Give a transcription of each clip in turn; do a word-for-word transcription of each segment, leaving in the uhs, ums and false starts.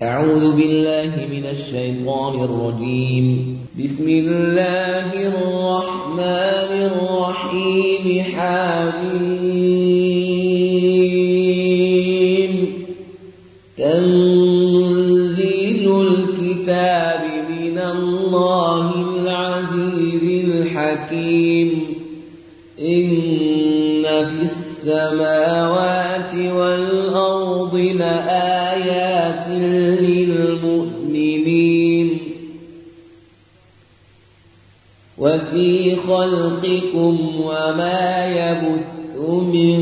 أعوذ بالله من الشيطان الرجيم. بسم الله الرحمن الرحيم. حميم. تنزيل الكتاب من الله العزيز الحكيم. إن في السماوات والأرض لآيات للمؤمنين وفي خلقكم وما يبث من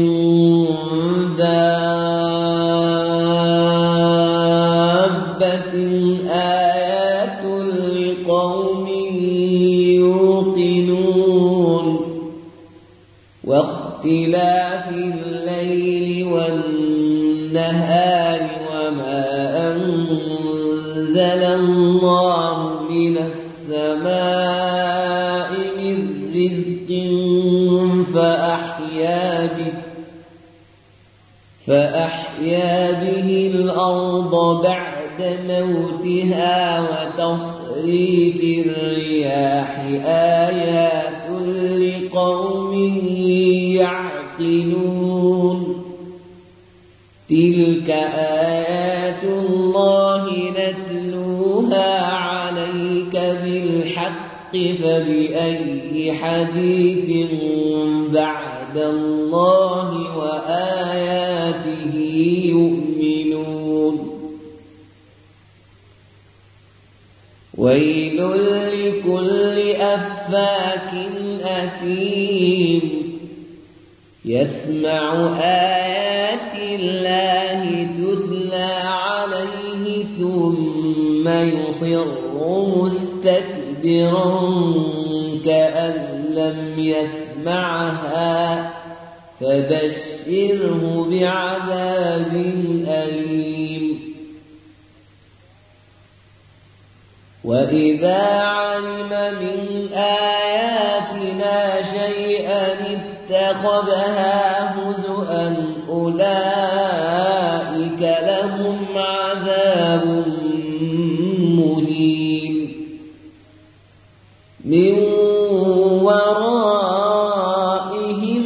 دابة آيات لقوم يوقنون واختلاف الليل والنهار وما أنزل الله من السماء من رزق فأحيا به فأحيا به الأرض بعد موتها وتصريف الرياح آيات لقوم يعقلون. تلك آيات الله نتلوها عليك بالحق فبأي حديث بعد الله وآياته يؤمنون. ويل لكل أفاك أثيم يسمع آيات الله تتلى عليه ثم يصر مستكبرا كأن لم يسمعها فبشره بعذاب أليم. وإذا علم من آياتنا شيئا اتخذها هزؤا أولئك لهم عذاب مهين. من ورائهم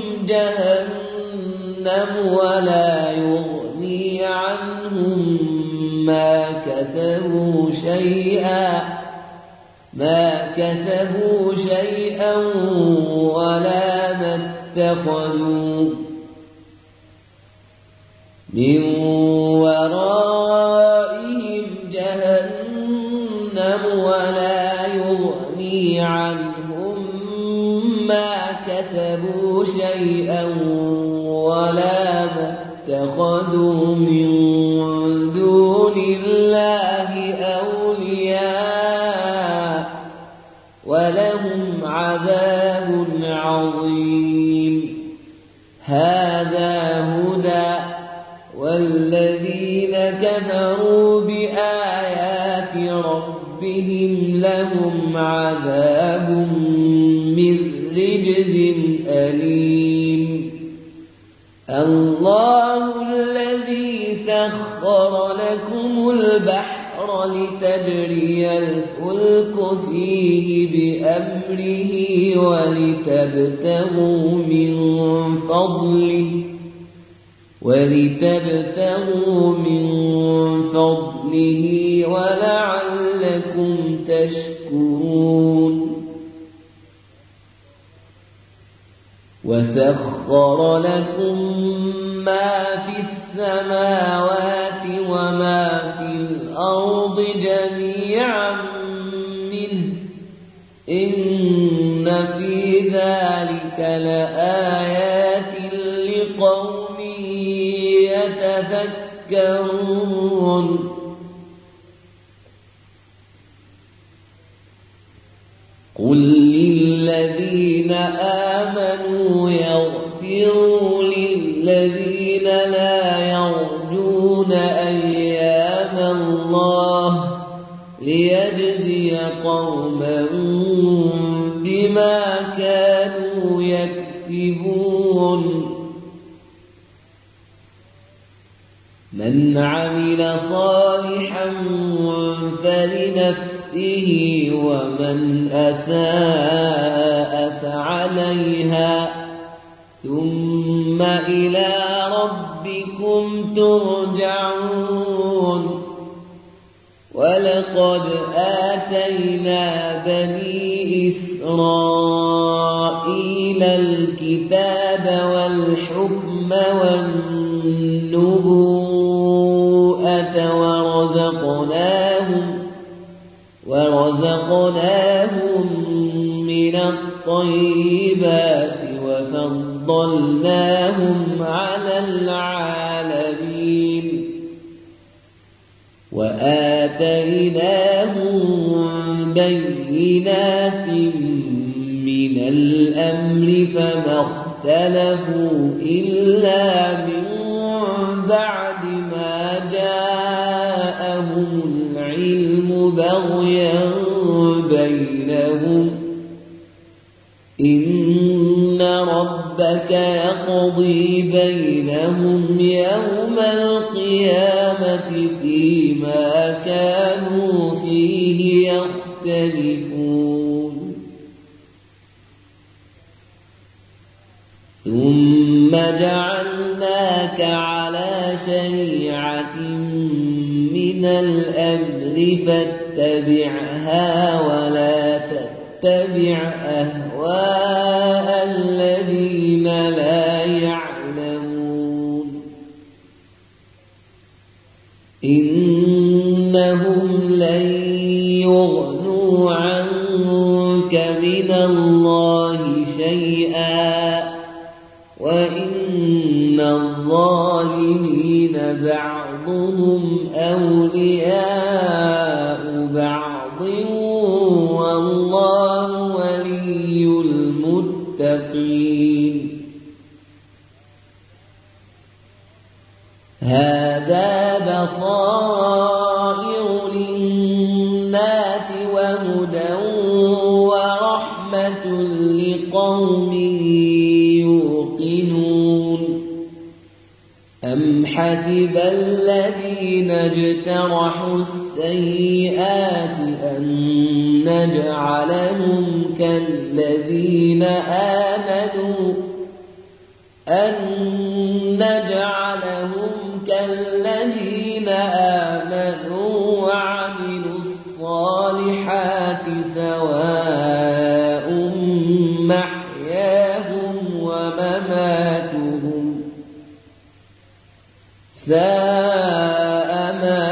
جهنم ولا يغني عنهم ما كسبوا شيئا ما كسبوا شيئا ولا ما اتخذوا من ورائهم جهنم ولا يغني عنهم ما كسبوا شيئا ولا ما اتخذوا من دون الله أولياء ولهم عذاب عظيم. هذا هدى والذين كفروا بآيات ربهم لهم عذاب من رجز أليم. الله الذي سخر لكم البحر لتجري الفلك فيه بأمره ولتبتغوا من فضله ولتبتغوا من فضله ولعلكم تشكرون. وسخر لكم ما في السماوات وما في الأرض جميعا منه إن في ذلك لآيات لقوم يتفكرون. قل للذين آمنوا يغفروا للذين لا يرجون أيام الله ليجزي قوما بما كانوا يكسبون. من عمل عمل صالحا فلنفسه ومن أساء فعليها ثم إلى ربكم ترجعون ولقد آتينا بني إسرائيل الكتاب والحكم والنبوءة ورزقناهم ورزقناهم من الطيبات وفضلناهم على العالمين وآتيناهم بينات من الأمر فما اختلفوا إلا من بعد ما جاءهم العلم بغيا بينهم إن ربك يقضي بينهم يوم القيامة فيما كانوا فيه يختلفون ثم جعلناك على شريعة من الأمر فاتبعها ولا تتبع أهواء الذين لا يعلمون إنهم لن يغنوا عنك من الله شيئا وإن الظالمين بعضهم أولياء بعض والله ولي المتقين هذا بصائر للناس وهدى ورحمة لقوم يوقنون أم حسب الذين اجترحوا السيئات أن نجعلهم كالذين آمنوا أن نجعلهم كالذين آمنوا وعملوا الصالحات سواء محياهم ومماتهم ساء ما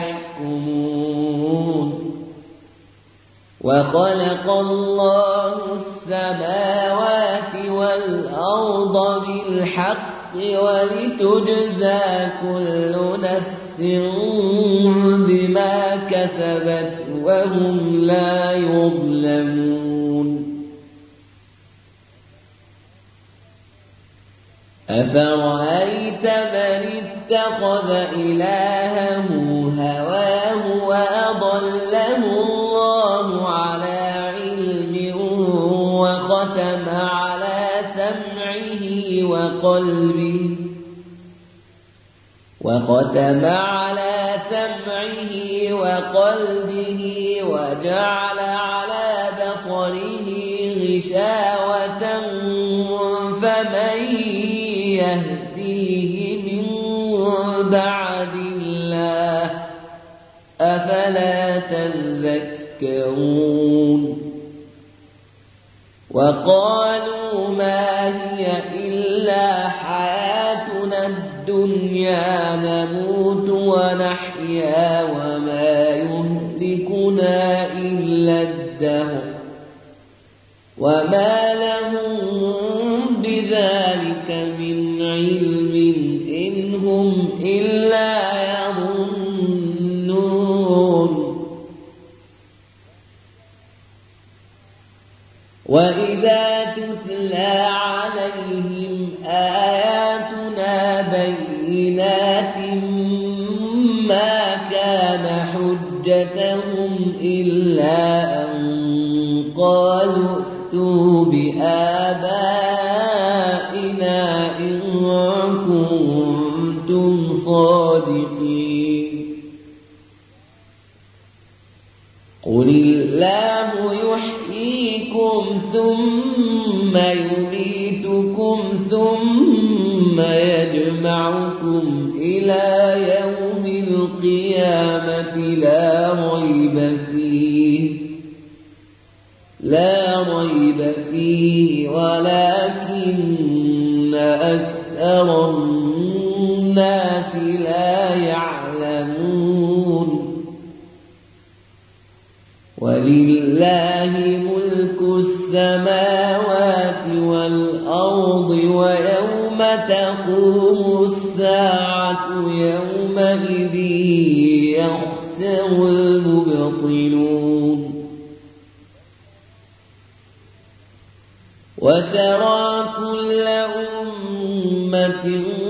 يحكمون وخلق الله السماوات والأرض بالحق ولتجزى كل نفس بما كسبت وهم لا يظلمون أفرأيت من اتخذ إلهه هواه وأضله الله على علم وختم على سمعه وقلبه وختم على سمعه وقلبه وجعل على بصره غشاوة فمن يهديه من بعد الله أفلا تذكرون وقالوا ما هي إلا حياتنا الدنيا نموت ونحيا وما يهلكنا إلا الدهر وما لهم بذلك من علم إن هم إلا يظنون وإذا تتلى عليهم آياتنا بينات ما كان حجتهم إلا أن قالوا ائتوا بآبائنا إن كنتم صادقين قل الله يحييكم ثم يميتكم ثم يجمعكم إلى يوم القيامة لا ريب فيه لا ريب فيه ولكن أكثر الناس لا يعلمون ولله ملك السماوات والأرض ويوم تقوم الساعة يومئذ يخسر المبطلون وترى كل أمة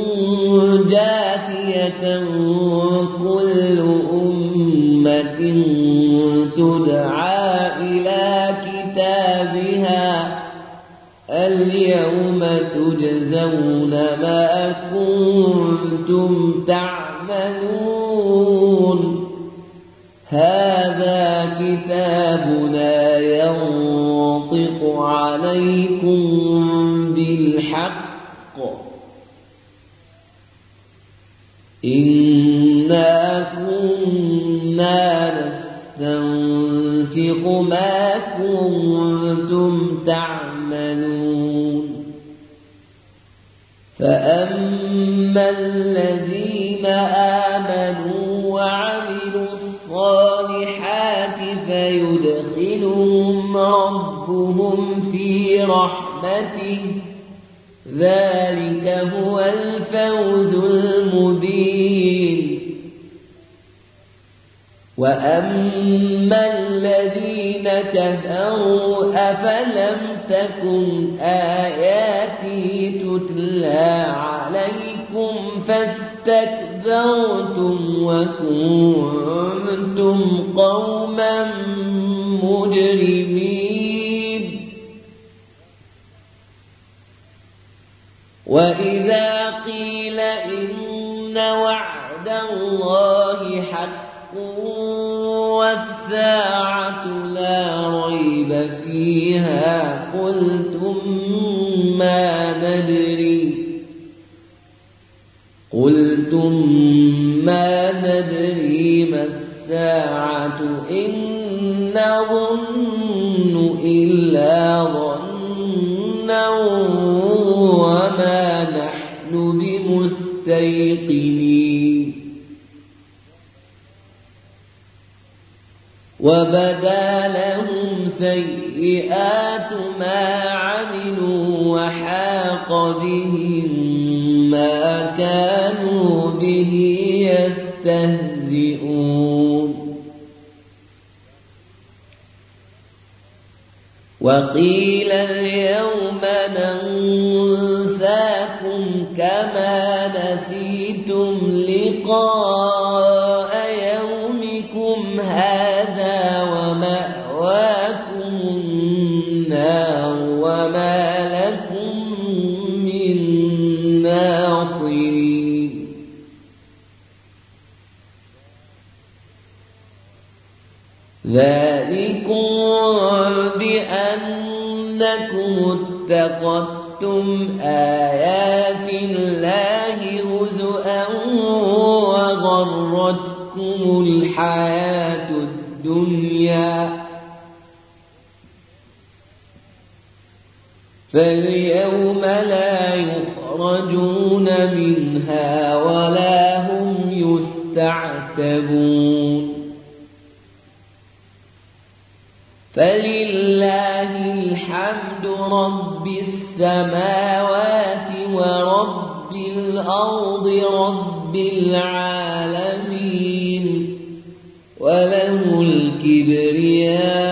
جاثية كل أمة تدعى إلى كتابها اليوم تجزون ما كنتم تعملون هذا كتابنا ينطق عليكم بالحق إنا كنا نستنسخ ما كنتم تعملون فأما الذين آمنوا وعملوا الصالحات فيدخلهم ربهم في رحمته ذلك هو الفوز المبين وأما الذين كفروا أفلم تكن آياتي تتلى عليكم فاستكبرتم وكنتم قوما مجرمين وإذا قيل إن وعد الله حق والساعة لا ريب فيها قلتم ما ندري قلتم ما ندري ما الساعة إن نظن إلا ظنا وما نحن بمستيقنين وبدا لهم سيئات ما عملوا وحاق بهم ما كانوا به يستهزئون وقيل اليوم ننساكم كما نسيتم لقاء يومكم هذا ومأواكم النار وما لكم من ناصرين ذلكم بأنكم اتخذتم آيات الله هزؤا وغرتكم الحياة الدنيا فاليوم لا يخرجون منها ولا هم يستعتبون فلله الحمد رب السماوات ورب الأرض رب العالمين وله الكبرياء